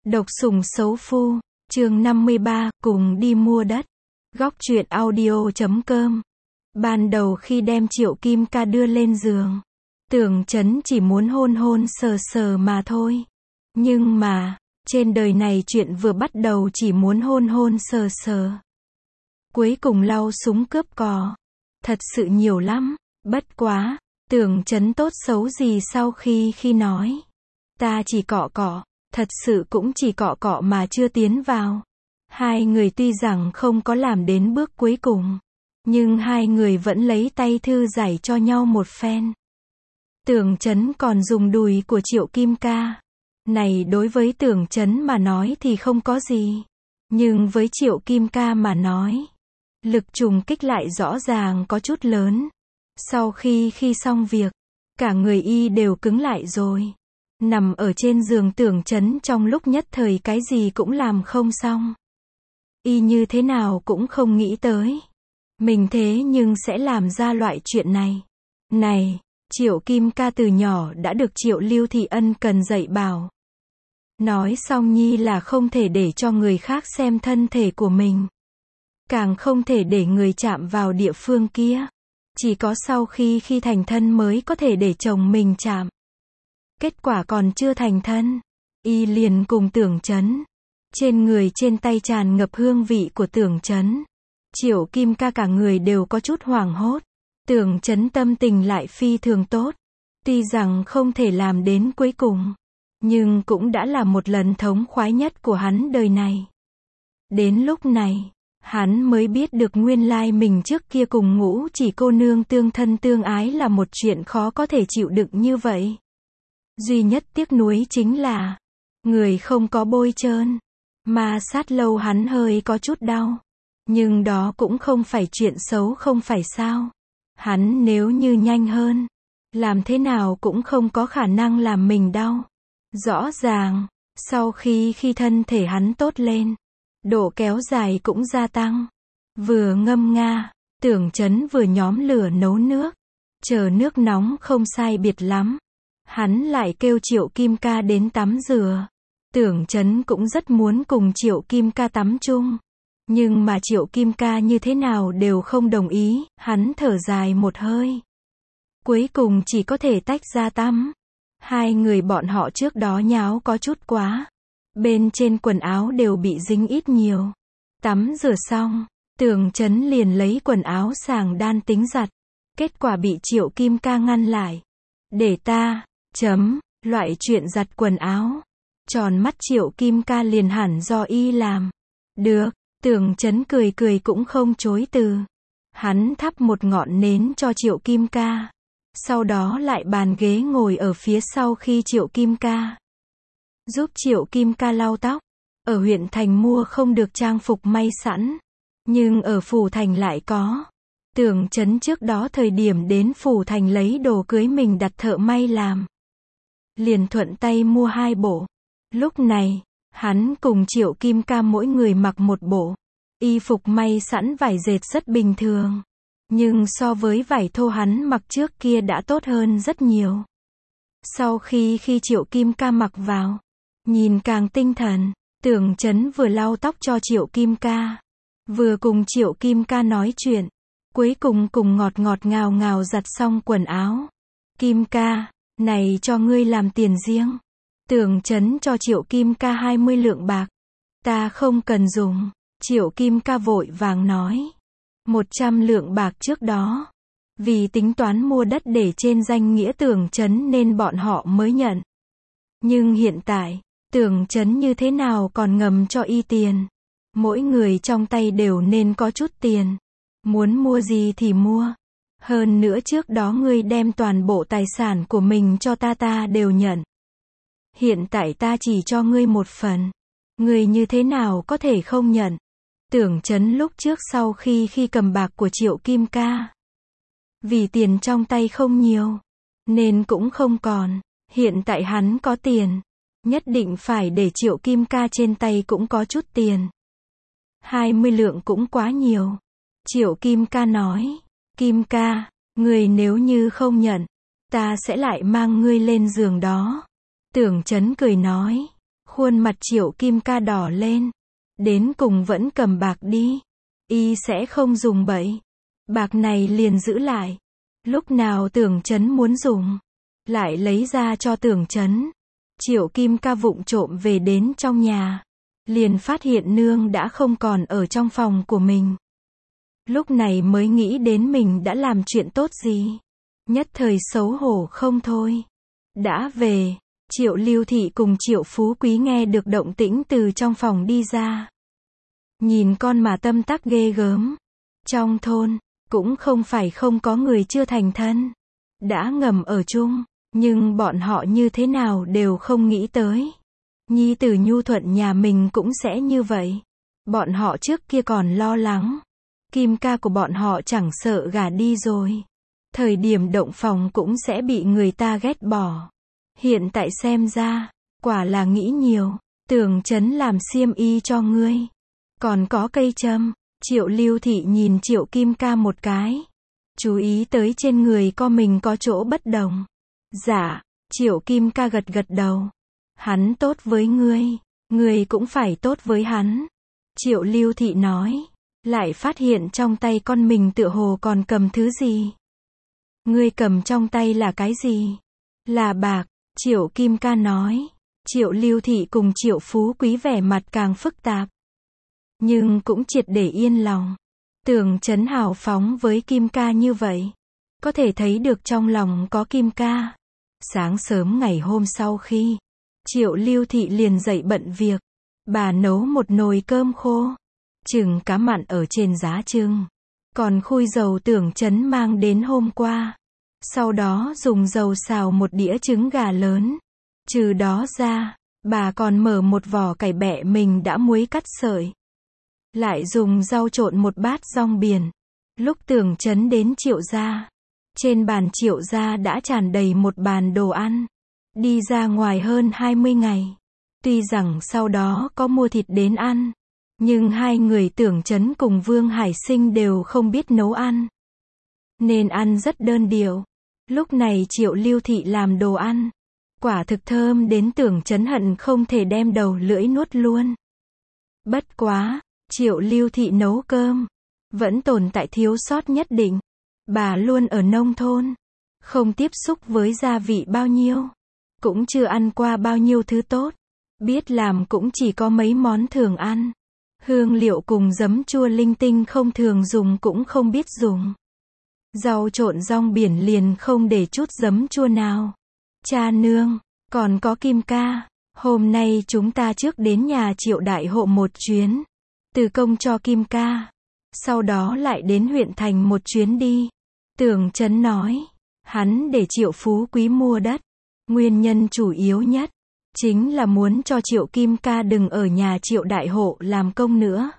Độc sủng xấu phu, chương 53, cùng đi mua đất. Góc truyện audio.com. Ban đầu khi đem Triệu Kim Ca đưa lên giường, Tưởng Chấn chỉ muốn hôn hôn sờ sờ mà thôi. Nhưng mà, trên đời này chuyện vừa bắt đầu chỉ muốn hôn hôn sờ sờ. Cuối cùng lau súng cướp cò. Thật sự nhiều lắm, bất quá, Tưởng Chấn tốt xấu gì sau khi nói. Ta chỉ cọ cọ. Thật sự cũng chỉ cọ cọ mà chưa tiến vào. Hai người tuy rằng không có làm đến bước cuối cùng, nhưng hai người vẫn lấy tay thư giải cho nhau một phen. Tưởng Chấn còn dùng đùi của Triệu Kim Ca. Này đối với Tưởng Chấn mà nói thì không có gì. Nhưng với Triệu Kim Ca mà nói, lực trùng kích lại rõ ràng có chút lớn. Sau khi xong việc, cả người y đều cứng lại rồi. Nằm ở trên giường Tưởng Chấn trong lúc nhất thời cái gì cũng làm không xong. Y như thế nào cũng không nghĩ tới. Mình thế nhưng sẽ làm ra loại chuyện này. Này, Triệu Kim Ca từ nhỏ đã được Triệu Lưu Thị ân cần dạy bảo. Nói xong nhi là không thể để cho người khác xem thân thể của mình. Càng không thể để người chạm vào địa phương kia. Chỉ có sau khi thành thân mới có thể để chồng mình chạm. Kết quả còn chưa thành thân, y liền cùng Tưởng Chấn. Trên người trên tay tràn ngập hương vị của Tưởng Chấn. Triệu Kim Ca cả người đều có chút hoảng hốt. Tưởng Chấn tâm tình lại phi thường tốt. Tuy rằng không thể làm đến cuối cùng, nhưng cũng đã là một lần thống khoái nhất của hắn đời này. Đến lúc này, hắn mới biết được nguyên lai mình trước kia cùng Ngũ Chỉ cô nương tương thân tương ái là một chuyện khó có thể chịu đựng như vậy. Duy nhất tiếc nuối chính là, người không có bôi trơn. Ma sát lâu hắn hơi có chút đau. Nhưng đó cũng không phải chuyện xấu không phải sao. Hắn nếu như nhanh hơn, làm thế nào cũng không có khả năng làm mình đau. Rõ ràng, sau khi thân thể hắn tốt lên, độ kéo dài cũng gia tăng. Vừa ngâm nga, Tưởng Chấn vừa nhóm lửa nấu nước. Chờ nước nóng không sai biệt lắm. Hắn lại kêu Triệu Kim Ca đến tắm rửa. Tưởng Chấn cũng rất muốn cùng Triệu Kim Ca tắm chung. Nhưng mà Triệu Kim Ca như thế nào đều không đồng ý, hắn thở dài một hơi. Cuối cùng chỉ có thể tách ra tắm. Hai người bọn họ trước đó nháo có chút quá. Bên trên quần áo đều bị dính ít nhiều. Tắm rửa xong, Tưởng Chấn liền lấy quần áo sàng đan tính giặt. Kết quả bị Triệu Kim Ca ngăn lại. Để ta, loại chuyện giặt quần áo. Tròn mắt Triệu Kim Ca liền hẳn do y làm. Được, Tưởng Chấn cười cũng không chối từ. Hắn thắp một ngọn nến cho Triệu Kim Ca. Sau đó lại bàn ghế ngồi ở phía sau khi Triệu Kim Ca. Giúp Triệu Kim Ca lau tóc. Ở huyện thành mua không được trang phục may sẵn. Nhưng ở phủ thành lại có. Tưởng Chấn trước đó thời điểm đến phủ thành lấy đồ cưới mình đặt thợ may làm. Liền thuận tay mua 2 bộ. Lúc này, hắn cùng Triệu Kim Ca mỗi người mặc một bộ. Y phục may sẵn vải dệt rất bình thường. Nhưng so với vải thô hắn mặc trước kia đã tốt hơn rất nhiều. Sau khi Triệu Kim Ca mặc vào, nhìn càng tinh thần. Tưởng Chấn vừa lau tóc cho Triệu Kim Ca, vừa cùng Triệu Kim Ca nói chuyện. Cuối cùng ngọt ngào giặt xong quần áo. Kim Ca, này cho ngươi làm tiền riêng. Tưởng Chấn cho Triệu Kim Ca 20 lượng bạc. Ta không cần dùng. Triệu Kim Ca vội vàng nói. 100 lượng bạc trước đó. Vì tính toán mua đất để trên danh nghĩa Tưởng Chấn nên bọn họ mới nhận. Nhưng hiện tại, Tưởng Chấn như thế nào còn ngầm cho y tiền. Mỗi người trong tay đều nên có chút tiền. Muốn mua gì thì mua. Hơn nữa trước đó ngươi đem toàn bộ tài sản của mình cho ta đều nhận. Hiện tại ta chỉ cho ngươi một phần. Ngươi như thế nào có thể không nhận. Tưởng Chấn lúc trước sau khi cầm bạc của Triệu Kim Ca. Vì tiền trong tay không nhiều, nên cũng không còn. Hiện tại hắn có tiền. Nhất định phải để Triệu Kim Ca trên tay cũng có chút tiền. 20 lượng cũng quá nhiều. Triệu Kim Ca nói. Kim Ca, ngươi nếu như không nhận, ta sẽ lại mang ngươi lên giường đó. Tưởng Chấn cười nói. Khuôn mặt Triệu Kim Ca đỏ lên. Đến cùng vẫn cầm bạc đi. Y sẽ không dùng bậy. Bạc này liền giữ lại. Lúc nào Tưởng Chấn muốn dùng, lại lấy ra cho Tưởng Chấn. Triệu Kim Ca vụng trộm về đến trong nhà. Liền phát hiện nương đã không còn ở trong phòng của mình. Lúc này mới nghĩ đến mình đã làm chuyện tốt gì. Nhất thời xấu hổ không thôi. Đã về, Triệu Lưu Thị cùng Triệu Phú Quý nghe được động tĩnh từ trong phòng đi ra. Nhìn con mà tâm tắc ghê gớm. Trong thôn, cũng không phải không có người chưa thành thân. Đã ngầm ở chung, nhưng bọn họ như thế nào đều không nghĩ tới. Nhi tử nhu thuận nhà mình cũng sẽ như vậy. Bọn họ trước kia còn lo lắng. Kim ca của bọn họ chẳng sợ gả đi rồi. Thời điểm động phòng cũng sẽ bị người ta ghét bỏ. Hiện tại xem ra, quả là nghĩ nhiều. Tưởng Chấn làm xiêm y cho ngươi. Còn có cây châm. Triệu Lưu Thị nhìn Triệu Kim Ca một cái. Chú ý tới trên người con mình có chỗ bất đồng. Dạ, Triệu Kim Ca gật gật đầu. Hắn tốt với ngươi cũng phải tốt với hắn. Triệu Lưu Thị nói. Lại phát hiện trong tay con mình tựa hồ còn cầm thứ gì. Ngươi cầm trong tay là cái gì? Là bạc, Triệu Kim Ca nói. Triệu Lưu Thị cùng Triệu Phú Quý vẻ mặt càng phức tạp. Nhưng cũng triệt để yên lòng. Tưởng Chấn hào phóng với Kim Ca như vậy. Có thể thấy được trong lòng có Kim Ca. Sáng sớm ngày hôm sau khi Triệu Lưu Thị liền dậy bận việc. Bà nấu một nồi cơm khô. Trứng cá mặn ở trên giá trưng. Còn khui dầu Tưởng Chấn mang đến hôm qua. Sau đó dùng dầu xào một đĩa trứng gà lớn. Trừ đó ra, bà còn mở một vỏ cải bẹ mình đã muối cắt sợi. Lại dùng rau trộn một bát rong biển. Lúc Tưởng Chấn đến Triệu gia, trên bàn Triệu gia đã tràn đầy một bàn đồ ăn. Đi ra ngoài hơn 20 ngày. Tuy rằng sau đó có mua thịt đến ăn, nhưng hai người Tưởng Chấn cùng Vương Hải Sinh đều không biết nấu ăn. Nên ăn rất đơn điệu. Lúc này Triệu Lưu Thị làm đồ ăn. Quả thực thơm đến Tưởng Chấn hận không thể đem đầu lưỡi nuốt luôn. Bất quá, Triệu Lưu Thị nấu cơm vẫn tồn tại thiếu sót nhất định. Bà luôn ở nông thôn, không tiếp xúc với gia vị bao nhiêu, cũng chưa ăn qua bao nhiêu thứ tốt. Biết làm cũng chỉ có mấy món thường ăn. Hương liệu cùng giấm chua linh tinh không thường dùng cũng không biết dùng. Rau trộn rong biển liền không để chút giấm chua nào. Cha nương, còn có Kim Ca, hôm nay chúng ta trước đến nhà Triệu đại hộ một chuyến. Từ công cho Kim Ca. Sau đó lại đến huyện thành một chuyến đi. Tưởng Chấn nói. Hắn để Triệu Phú Quý mua đất. Nguyên nhân chủ yếu nhất chính là muốn cho Triệu Kim Ca đừng ở nhà Triệu đại hộ làm công nữa.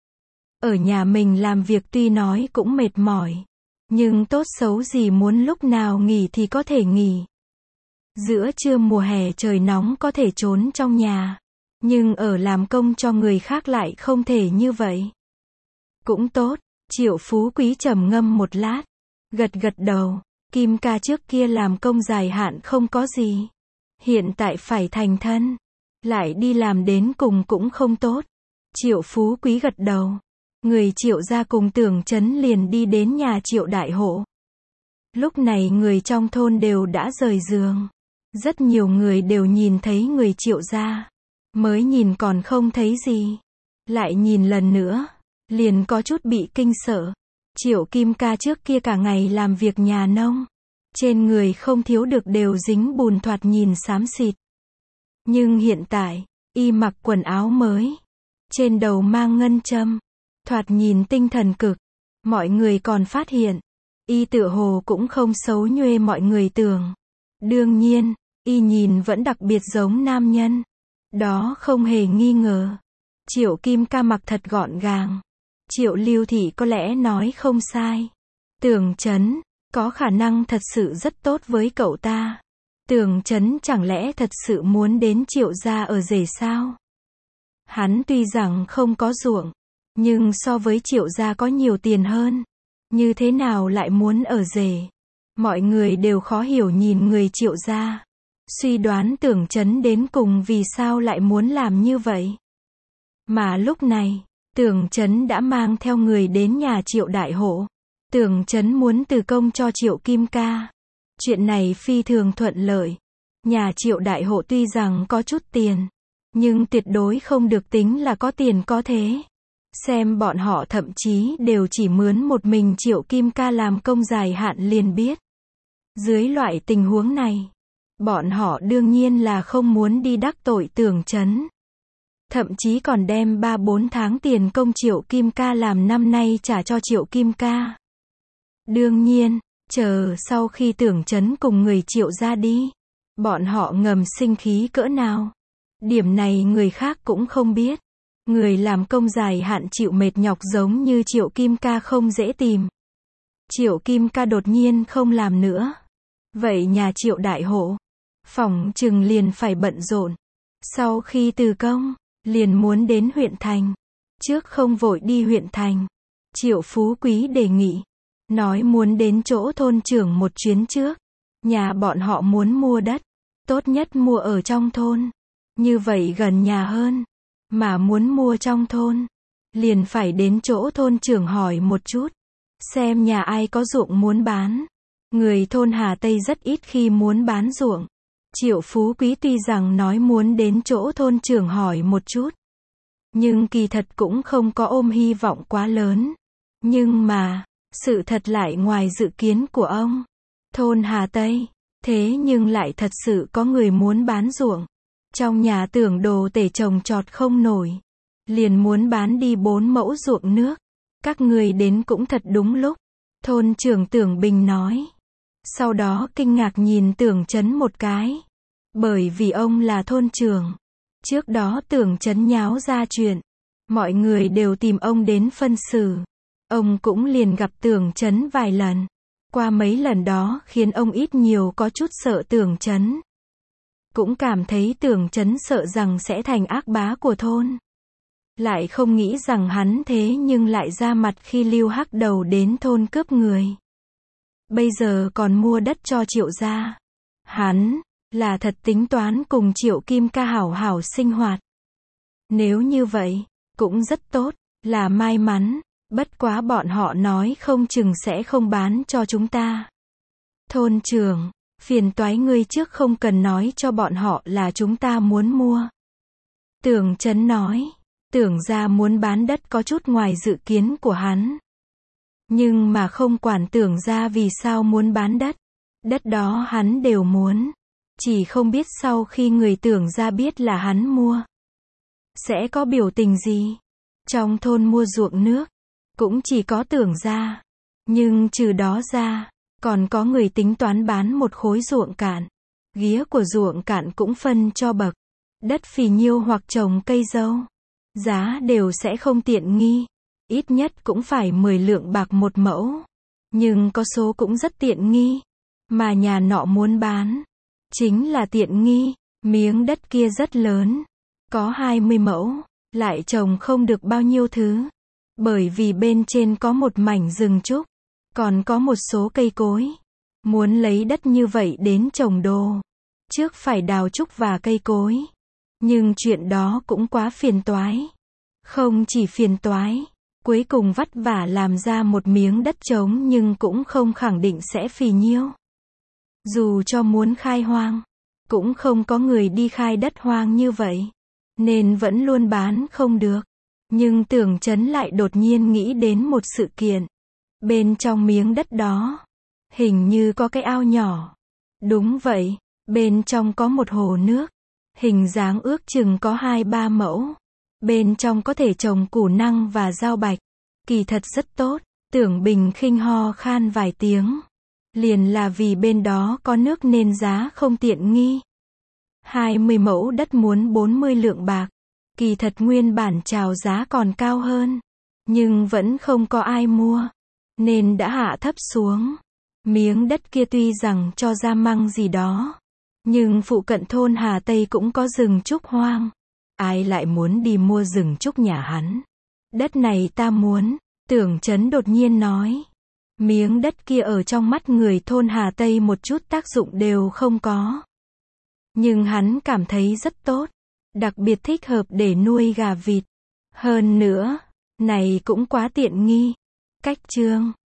Ở nhà mình làm việc tuy nói cũng mệt mỏi, nhưng tốt xấu gì muốn lúc nào nghỉ thì có thể nghỉ. Giữa trưa mùa hè trời nóng có thể trốn trong nhà, nhưng ở làm công cho người khác lại không thể như vậy. Cũng tốt, Triệu Phú Quý trầm ngâm một lát, gật gật đầu. Kim Ca trước kia làm công dài hạn không có gì. Hiện tại phải thành thân, lại đi làm đến cùng cũng không tốt. Triệu Phú Quý gật đầu. Người Triệu gia cùng Tưởng Chấn liền đi đến nhà Triệu đại hộ. Lúc này người trong thôn đều đã rời giường. Rất nhiều người đều nhìn thấy người Triệu gia. Mới nhìn còn không thấy gì. Lại nhìn lần nữa, liền có chút bị kinh sợ. Triệu Kim Ca trước kia cả ngày làm việc nhà nông. Trên người không thiếu được đều dính bùn thoạt nhìn xám xịt. Nhưng hiện tại, y mặc quần áo mới. Trên đầu mang ngân châm. Thoạt nhìn tinh thần cực. Mọi người còn phát hiện, y tựa hồ cũng không xấu nhuê mọi người tưởng. Đương nhiên, y nhìn vẫn đặc biệt giống nam nhân. Đó không hề nghi ngờ. Triệu Kim Ca mặc thật gọn gàng. Triệu Lưu Thị có lẽ nói không sai. Tưởng Chấn có khả năng thật sự rất tốt với cậu ta. Tưởng Chấn chẳng lẽ thật sự muốn đến Triệu gia ở rể sao? Hắn tuy rằng không có ruộng, nhưng so với Triệu gia có nhiều tiền hơn. Như thế nào lại muốn ở rể? Mọi người đều khó hiểu nhìn người Triệu gia. suy đoán Tưởng Chấn đến cùng vì sao lại muốn làm như vậy. Mà lúc này, Tưởng Chấn đã mang theo người đến nhà Triệu Đại Hộ. Tưởng Chấn muốn từ công cho Triệu Kim Ca. Chuyện này phi thường thuận lợi. Nhà Triệu Đại Hộ tuy rằng có chút tiền, nhưng tuyệt đối không được tính là có tiền có thế. Xem bọn họ thậm chí đều chỉ mướn một mình Triệu Kim Ca làm công dài hạn liền biết. Dưới loại tình huống này, bọn họ đương nhiên là không muốn đi đắc tội Tưởng Chấn. Thậm chí còn đem 3-4 tháng tiền công Triệu Kim Ca làm năm nay trả cho Triệu Kim Ca. Đương nhiên, chờ sau khi Tưởng Chấn cùng người Triệu ra đi, bọn họ ngầm sinh khí cỡ nào. Điểm này người khác cũng không biết. Người làm công dài hạn chịu mệt nhọc giống như Triệu Kim Ca không dễ tìm. Triệu Kim Ca đột nhiên không làm nữa. Vậy nhà Triệu Đại Hộ, phỏng chừng liền phải bận rộn. Sau khi từ công, liền muốn đến huyện thành. Trước không vội đi huyện thành, Triệu Phú Quý đề nghị, nói muốn đến chỗ thôn trưởng một chuyến trước. Nhà bọn họ muốn mua đất, tốt nhất mua ở trong thôn. Như vậy gần nhà hơn. Mà muốn mua trong thôn, liền phải đến chỗ thôn trưởng hỏi một chút. Xem nhà ai có ruộng muốn bán. Người thôn Hà Tây rất ít khi muốn bán ruộng. Triệu Phú Quý tuy rằng nói muốn đến chỗ thôn trưởng hỏi một chút, nhưng kỳ thật cũng không có ôm hy vọng quá lớn. Nhưng mà, sự thật lại ngoài dự kiến của ông. Thôn Hà Tây, thế nhưng lại thật sự có người muốn bán ruộng. Trong nhà Tưởng đồ tể trồng trọt không nổi, liền muốn bán đi 4 mẫu ruộng nước. Các người đến cũng thật đúng lúc. Thôn trưởng Tưởng Bình nói. Sau đó kinh ngạc nhìn Tưởng Chấn một cái. Bởi vì ông là thôn trưởng. Trước đó Tưởng Chấn nháo ra chuyện, mọi người đều tìm ông đến phân xử. Ông cũng liền gặp Tưởng Chấn vài lần. Qua mấy lần đó khiến ông ít nhiều có chút sợ Tưởng Chấn. Cũng cảm thấy Tưởng Chấn sợ rằng sẽ thành ác bá của thôn. Lại không nghĩ rằng hắn thế nhưng lại ra mặt khi Lưu Hắc Đầu đến thôn cướp người. Bây giờ còn mua đất cho Triệu gia. Hắn là thật tính toán cùng Triệu Kim Ca hảo hảo sinh hoạt. Nếu như vậy, cũng rất tốt, là may mắn. Bất quá bọn họ nói không chừng sẽ không bán cho chúng ta. Thôn trưởng, phiền toái ngươi trước không cần nói cho bọn họ là chúng ta muốn mua. Tưởng Chấn nói, Tưởng gia muốn bán đất có chút ngoài dự kiến của hắn. Nhưng mà không quản Tưởng gia vì sao muốn bán đất. Đất đó hắn đều muốn. Chỉ không biết sau khi người Tưởng gia biết là hắn mua, sẽ có biểu tình gì. Trong thôn mua ruộng nước, cũng chỉ có Tưởng gia. Nhưng trừ đó ra, còn có người tính toán bán một khối ruộng cạn. Ghía của ruộng cạn cũng phân cho bậc. Đất phì nhiêu hoặc trồng cây dâu, giá đều sẽ không tiện nghi. Ít nhất cũng phải 10 lượng bạc một mẫu. Nhưng có số cũng rất tiện nghi. Mà nhà nọ muốn bán, chính là tiện nghi. Miếng đất kia rất lớn, có 20 mẫu, lại trồng không được bao nhiêu thứ. Bởi vì bên trên có một mảnh rừng trúc, còn có một số cây cối. Muốn lấy đất như vậy đến trồng đồ, trước phải đào trúc và cây cối. Nhưng chuyện đó cũng quá phiền toái. Không chỉ phiền toái, cuối cùng vất vả làm ra một miếng đất trống nhưng cũng không khẳng định sẽ phì nhiêu. Dù cho muốn khai hoang, cũng không có người đi khai đất hoang như vậy. Nên vẫn luôn bán không được. Nhưng Tưởng Chấn lại đột nhiên nghĩ đến một sự kiện. Bên trong miếng đất đó, hình như có cái ao nhỏ. Đúng vậy, bên trong có một hồ nước. Hình dáng ước chừng có 2-3 mẫu. Bên trong có thể trồng củ năng và rau bạch. Kỳ thật rất tốt. Tưởng Bình khinh ho khan vài tiếng. Liền là vì bên đó có nước nên giá không tiện nghi. 20 mẫu đất muốn 40 lượng bạc. Kỳ thật nguyên bản chào giá còn cao hơn. Nhưng vẫn không có ai mua. Nên đã hạ thấp xuống. Miếng đất kia tuy rằng cho ra măng gì đó. Nhưng phụ cận thôn Hà Tây cũng có rừng trúc hoang. Ai lại muốn đi mua rừng trúc nhà hắn. Đất này ta muốn. Tưởng Chấn đột nhiên nói. Miếng đất kia ở trong mắt người thôn Hà Tây một chút tác dụng đều không có. Nhưng hắn cảm thấy rất tốt. Đặc biệt thích hợp để nuôi gà vịt. Hơn nữa, này cũng quá tiện nghi. Cách chương